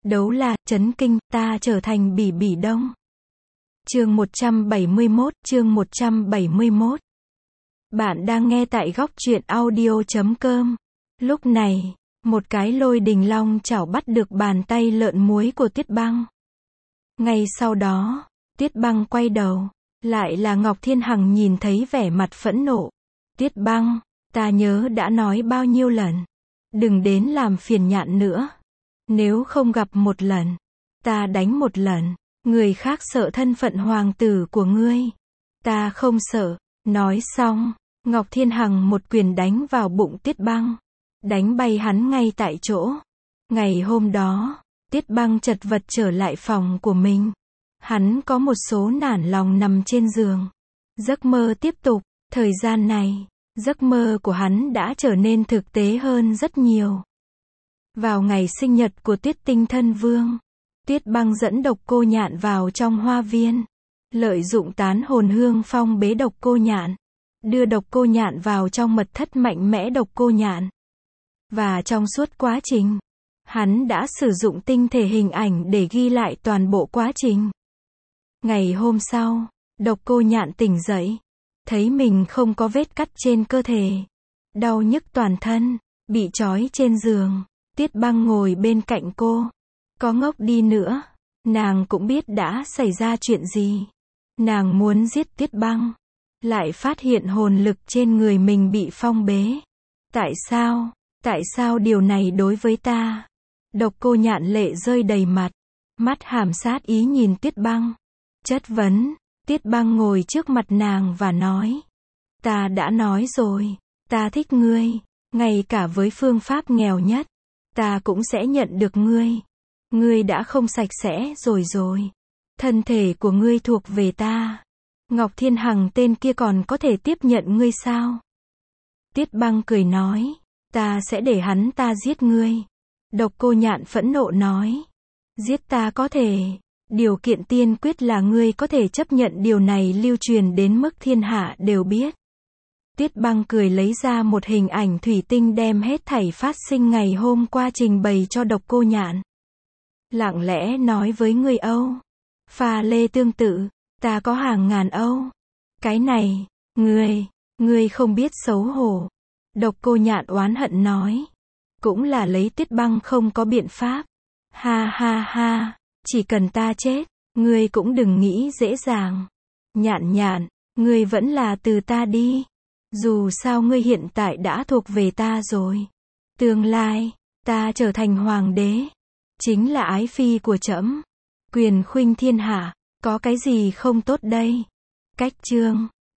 Đấu là, chấn kinh, ta trở thành Bỉ Bỉ Đông. Chương 171. Bạn đang nghe tại góc truyện audio.com. Lúc này, một cái lôi đình long chảo bắt được bàn tay lợn muối của Tuyết Băng. Ngay sau đó, Tuyết Băng quay đầu, lại là Ngọc Thiên Hằng nhìn thấy vẻ mặt phẫn nộ. Tuyết Băng, ta nhớ đã nói bao nhiêu lần, đừng đến làm phiền Nhạn nữa. Nếu không gặp một lần, ta đánh một lần. Người khác sợ thân phận hoàng tử của ngươi, ta không sợ. Nói xong, Ngọc Thiên Hằng một quyền đánh vào bụng Tuyết Băng, đánh bay hắn ngay tại chỗ. Ngày hôm đó, Tuyết Băng chật vật trở lại phòng của mình. Hắn có một số nản lòng nằm trên giường. Giấc mơ tiếp tục. Thời gian này, giấc mơ của hắn đã trở nên thực tế hơn rất nhiều. Vào ngày sinh nhật của Tuyết Tinh Thân Vương, Tuyết Băng dẫn Độc Cô Nhạn vào trong hoa viên, lợi dụng tán hồn hương phong bế Độc Cô Nhạn, đưa Độc Cô Nhạn vào trong mật thất mạnh mẽ Độc Cô Nhạn. Và trong suốt quá trình, hắn đã sử dụng tinh thể hình ảnh để ghi lại toàn bộ quá trình. Ngày hôm sau, Độc Cô Nhạn tỉnh dậy, thấy mình không có vết cắt trên cơ thể, đau nhức toàn thân, bị trói trên giường. Tuyết Băng ngồi bên cạnh cô. Có ngốc đi nữa, nàng cũng biết đã xảy ra chuyện gì. Nàng muốn giết Tuyết Băng, lại phát hiện hồn lực trên người mình bị phong bế. Tại sao? Tại sao điều này đối với ta? Độc Cô Nhạn lệ rơi đầy mặt, mắt hàm sát ý nhìn Tuyết Băng, chất vấn. Tuyết Băng ngồi trước mặt nàng và nói, ta đã nói rồi, ta thích ngươi, ngay cả với phương pháp nghèo nhất, ta cũng sẽ nhận được ngươi. Ngươi đã không sạch sẽ rồi. Thân thể của ngươi thuộc về ta. Ngọc Thiên Hằng tên kia còn có thể tiếp nhận ngươi sao? Tuyết Băng cười nói, ta sẽ để hắn ta giết ngươi. Độc Cô Nhạn phẫn nộ nói, giết ta có thể. Điều kiện tiên quyết là ngươi có thể chấp nhận điều này lưu truyền đến mức thiên hạ đều biết. Tuyết Băng cười lấy ra một hình ảnh thủy tinh đem hết thảy phát sinh ngày hôm qua trình bày cho Độc Cô Nhạn. Lặng lẽ nói với người Âu. Pha lê tương tự, ta có hàng ngàn Âu. Cái này, ngươi không biết xấu hổ. Độc Cô Nhạn oán hận nói. Cũng là lấy Tuyết Băng không có biện pháp. Ha, chỉ cần ta chết, ngươi cũng đừng nghĩ dễ dàng. Nhạn, ngươi vẫn là từ ta đi. Dù sao ngươi hiện tại đã thuộc về ta rồi. Tương lai, ta trở thành hoàng đế, chính là ái phi của trẫm. Quyền khuynh thiên hạ, có cái gì không tốt đây? Cách chương